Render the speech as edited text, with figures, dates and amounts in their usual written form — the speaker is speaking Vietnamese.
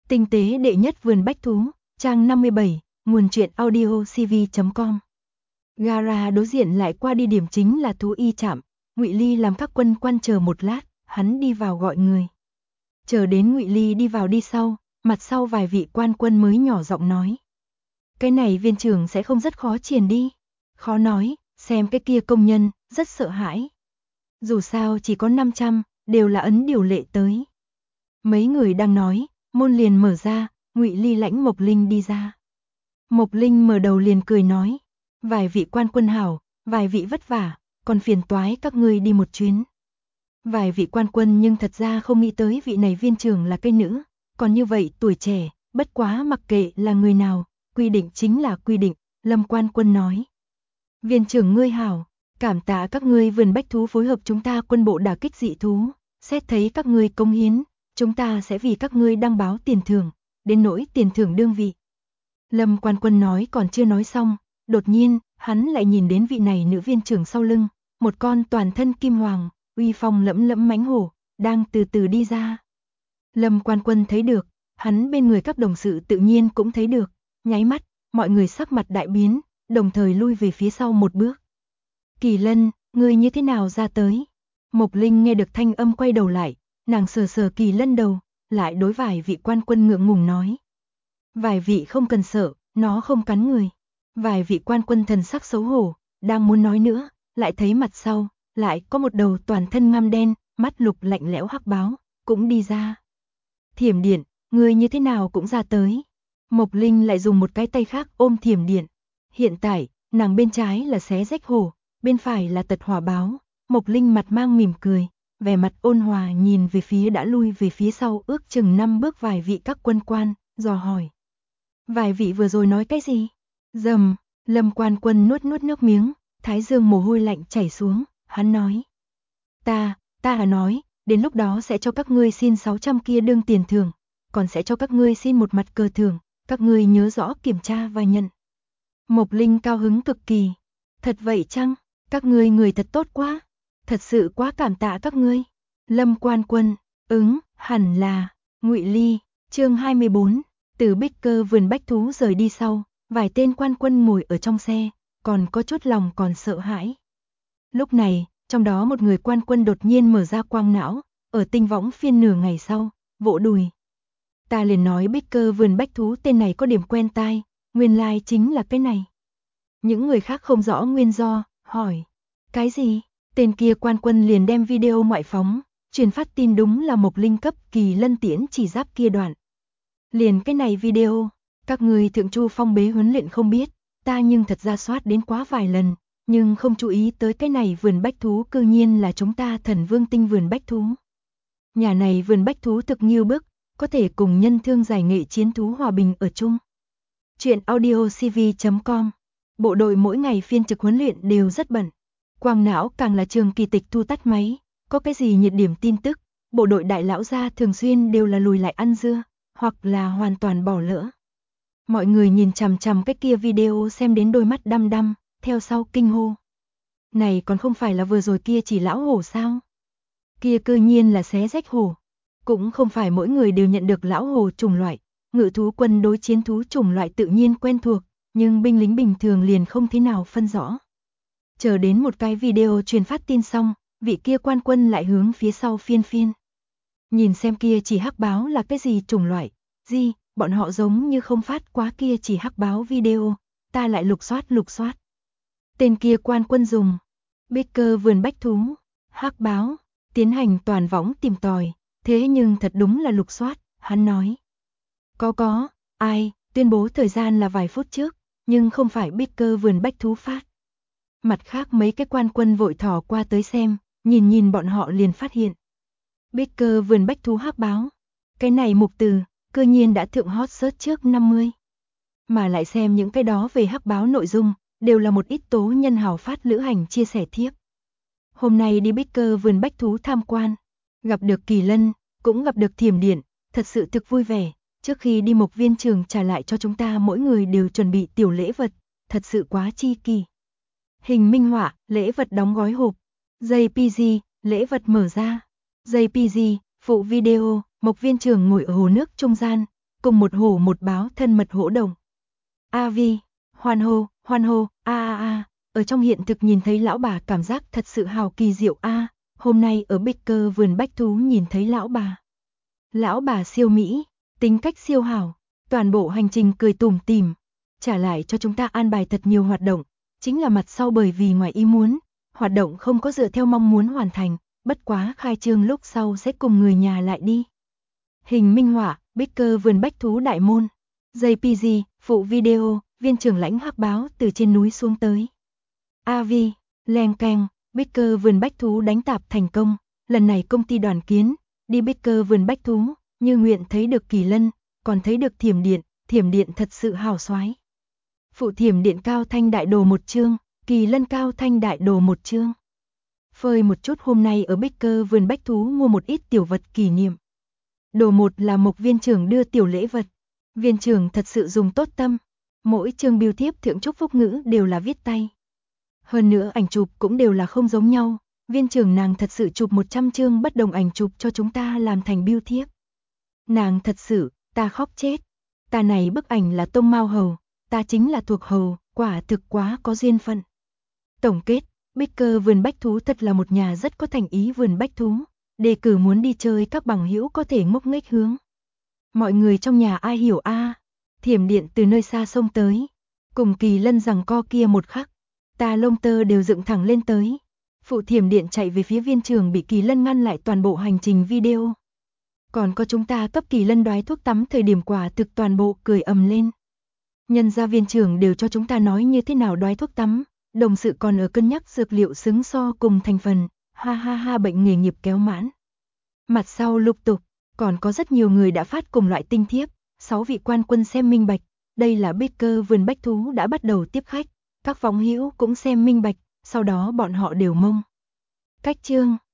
Tinh tế đệ nhất vườn bách thú, trang 57, nguồn truyện audio cv.com. Gara đối diện lại qua địa điểm chính là thú y trạm. Ngụy Ly làm các quân quan chờ một lát, hắn đi vào gọi người. Chờ đến Ngụy Ly đi vào đi sau, mặt sau vài vị quan quân mới nhỏ giọng nói. Cái này viên trưởng sẽ không rất khó triển đi. Khó nói, xem cái kia công nhân, rất sợ hãi. Dù sao chỉ có 500, đều là ấn điều lệ tới. Mấy người đang nói, môn liền mở ra, Ngụy Ly lãnh Mộc Linh đi ra. Mộc Linh mở đầu liền cười nói, vài vị quan quân hảo, vài vị vất vả, còn phiền toái các ngươi đi một chuyến. Vài vị quan quân nhưng thật ra không nghĩ tới vị này viên trưởng là cây nữ, còn như vậy tuổi trẻ, bất quá mặc kệ là người nào, quy định chính là quy định, Lâm quan quân nói. Viên trưởng ngươi hảo, cảm tạ các ngươi vườn bách thú phối hợp chúng ta quân bộ đả kích dị thú, xét thấy các ngươi công hiến, chúng ta sẽ vì các ngươi đăng báo tiền thưởng, đến nỗi tiền thưởng đương vị. Lâm quan quân nói còn chưa nói xong, đột nhiên, hắn lại nhìn đến vị này nữ viên trưởng sau lưng, một con toàn thân kim hoàng, uy phong lẫm lẫm mãnh hổ, đang từ từ đi ra. Lâm quan quân thấy được, hắn bên người các đồng sự tự nhiên cũng thấy được, nháy mắt, mọi người sắc mặt đại biến, đồng thời lui về phía sau một bước. Kỳ Lân, ngươi như thế nào ra tới? Mộc Linh nghe được thanh âm quay đầu lại, nàng sờ sờ Kỳ Lân đầu, lại đối vài vị quan quân ngượng ngùng nói. Vài vị không cần sợ, nó không cắn người. Vài vị quan quân thần sắc xấu hổ, đang muốn nói nữa, lại thấy mặt sau, lại có một đầu toàn thân ngăm đen, mắt lục lạnh lẽo hắc báo, cũng đi ra. Thiểm Điện, ngươi như thế nào cũng ra tới. Mộc Linh lại dùng một cái tay khác ôm Thiểm Điện. Hiện tại, nàng bên trái là xé rách hổ, bên phải là tật hỏa báo. Mộc Linh mặt mang mỉm cười, vẻ mặt ôn hòa nhìn về phía đã lui về phía sau ước chừng 5 bước vài vị các quân quan, dò hỏi. Vài vị vừa rồi nói cái gì? Dầm, Lâm quan quân nuốt nước miếng, thái dương mồ hôi lạnh chảy xuống, hắn nói. Ta nói, đến lúc đó sẽ cho các ngươi xin 600 kia đương tiền thưởng, còn sẽ cho các ngươi xin một mặt cờ thưởng, các ngươi nhớ rõ kiểm tra và nhận. Mộc Linh cao hứng cực kỳ. Thật vậy chăng? Các ngươi người thật tốt quá. Thật sự quá cảm tạ các ngươi. Lâm quan quân, hẳn là. Ngụy Ly, chương 24, từ Bích Cơ vườn bách thú rời đi sau, vài tên quan quân ngồi ở trong xe, còn có chút lòng còn sợ hãi. Lúc này, trong đó một người quan quân đột nhiên mở ra quang não, ở tinh võng phiên nửa ngày sau, vỗ đùi. Ta liền nói Bích Cơ vườn bách thú tên này có điểm quen tai, nguyên lai chính là cái này. Những người khác không rõ nguyên do, hỏi. Cái gì? Tên kia quan quân liền đem video ngoại phóng, truyền phát tin đúng là Mộc Linh cấp Kỳ Lân tiễn chỉ giáp kia đoạn. Liền cái này video, các người thượng chu phong bế huấn luyện không biết, ta nhưng thật ra soát đến quá vài lần, nhưng không chú ý tới cái này vườn bách thú cư nhiên là chúng ta Thần Vương Tinh vườn bách thú. Nhà này vườn bách thú thực nghiêu bức, có thể cùng nhân thương giải nghệ chiến thú hòa bình ở chung. Chuyện audio cv.com. Bộ đội mỗi ngày phiên trực huấn luyện đều rất bận. Quang não càng là trường kỳ tịch thu tắt máy, có cái gì nhiệt điểm tin tức, bộ đội đại lão gia thường xuyên đều là lùi lại ăn dưa, hoặc là hoàn toàn bỏ lỡ. Mọi người nhìn chằm chằm cái kia video xem đến đôi mắt đăm đăm, theo sau kinh hô. Này còn không phải là vừa rồi kia chỉ lão hổ sao? Kia cư nhiên là xé rách hổ. Cũng không phải mỗi người đều nhận được lão hổ chủng loại, ngự thú quân đối chiến thú chủng loại tự nhiên quen thuộc, nhưng binh lính bình thường liền không thế nào phân rõ. Chờ đến một cái video truyền phát tin xong, vị kia quan quân lại hướng phía sau phiên. Nhìn xem kia chỉ hắc báo là cái gì chủng loại, bọn họ giống như không phát quá kia chỉ hắc báo video, ta lại lục soát. Tên kia quan quân dùng Bích Cơ vườn bách thú, hắc báo, tiến hành toàn võng tìm tòi, thế nhưng thật đúng là lục soát, hắn nói. Có, ai, tuyên bố thời gian là vài phút trước, nhưng không phải Bích Cơ vườn bách thú phát. Mặt khác mấy cái quan quân vội thò qua tới xem, nhìn bọn họ liền phát hiện. Bích Cơ vườn bách thú hắc báo, cái này mục từ, cư nhiên đã thượng hot search trước 50. Mà lại xem những cái đó về hắc báo nội dung, đều là một ít tố nhân hào phát lữ hành chia sẻ thiếp. Hôm nay đi Bích Cơ vườn bách thú tham quan, gặp được Kỳ Lân, cũng gặp được Thiểm Điện, thật sự thực vui vẻ. Trước khi đi Mộc viên trường trả lại cho chúng ta mỗi người đều chuẩn bị tiểu lễ vật, thật sự quá chi kỳ. Hình minh họa, lễ vật đóng gói hộp. JPG, lễ vật mở ra. JPG, phụ video, Mộc viên trường ngồi ở hồ nước trung gian, cùng một hổ một báo thân mật hổ đồng. A Vi, hoan hô, a. Ở trong hiện thực nhìn thấy lão bà cảm giác thật sự hào kỳ diệu a. Hôm nay ở Baker vườn bách thú nhìn thấy lão bà. Lão bà siêu mỹ, tính cách siêu hảo, toàn bộ hành trình cười tủm tỉm, trả lại cho chúng ta an bài thật nhiều hoạt động, chính là mặt sau bởi vì ngoài ý muốn, hoạt động không có dựa theo mong muốn hoàn thành, bất quá khai trương lúc sau sẽ cùng người nhà lại đi. Hình minh họa, Baker vườn bách thú đại môn, JPG, phụ video, viên trưởng lãnh hắc báo từ trên núi xuống tới. AV, leng keng, Baker vườn bách thú đánh tạp thành công, lần này công ty đoàn kiến, đi Baker vườn bách thú, như nguyện thấy được Kỳ Lân, còn thấy được thiểm điện thật sự hào xoái. Phụ thiểm điện cao thanh đại đồ một chương, Kỳ Lân cao thanh đại đồ một chương. Phơi một chút hôm nay ở Baker vườn bách thú mua một ít tiểu vật kỷ niệm. Đồ một là Mộc viên trưởng đưa tiểu lễ vật. Viên trưởng thật sự dùng tốt tâm. Mỗi chương bưu thiếp thượng chúc phúc ngữ đều là viết tay. Hơn nữa ảnh chụp cũng đều là không giống nhau. Viên trưởng nàng thật sự chụp 100 chương bất đồng ảnh chụp cho chúng ta làm thành bưu thiếp. Nàng thật sự, ta khóc chết. Ta này bức ảnh là tông mao hầu, ta chính là thuộc hầu, quả thực quá có duyên phận. Tổng kết, Baker vườn bách thú thật là một nhà rất có thành ý vườn bách thú. Đề cử muốn đi chơi các bằng hữu có thể ngốc nghếch hướng. Mọi người trong nhà ai hiểu a? Thiểm điện từ nơi xa xông tới, cùng Kỳ Lân giằng co kia một khắc, ta lông tơ đều dựng thẳng lên tới. Phụ thiểm điện chạy về phía viên trưởng bị Kỳ Lân ngăn lại toàn bộ hành trình video. Còn có chúng ta cấp Kỳ Lân đoái thuốc tắm thời điểm quả thực toàn bộ cười ầm lên. Nhân gia viên trưởng đều cho chúng ta nói như thế nào đoái thuốc tắm, đồng sự còn ở cân nhắc dược liệu xứng so cùng thành phần, ha bệnh nghề nghiệp kéo mãn. Mặt sau lục tục, còn có rất nhiều người đã phát cùng loại tinh thiếp, 6 vị quan quân xem minh bạch, đây là Baker vườn bách thú đã bắt đầu tiếp khách, các phóng hữu cũng xem minh bạch, sau đó bọn họ đều mông. Cách chương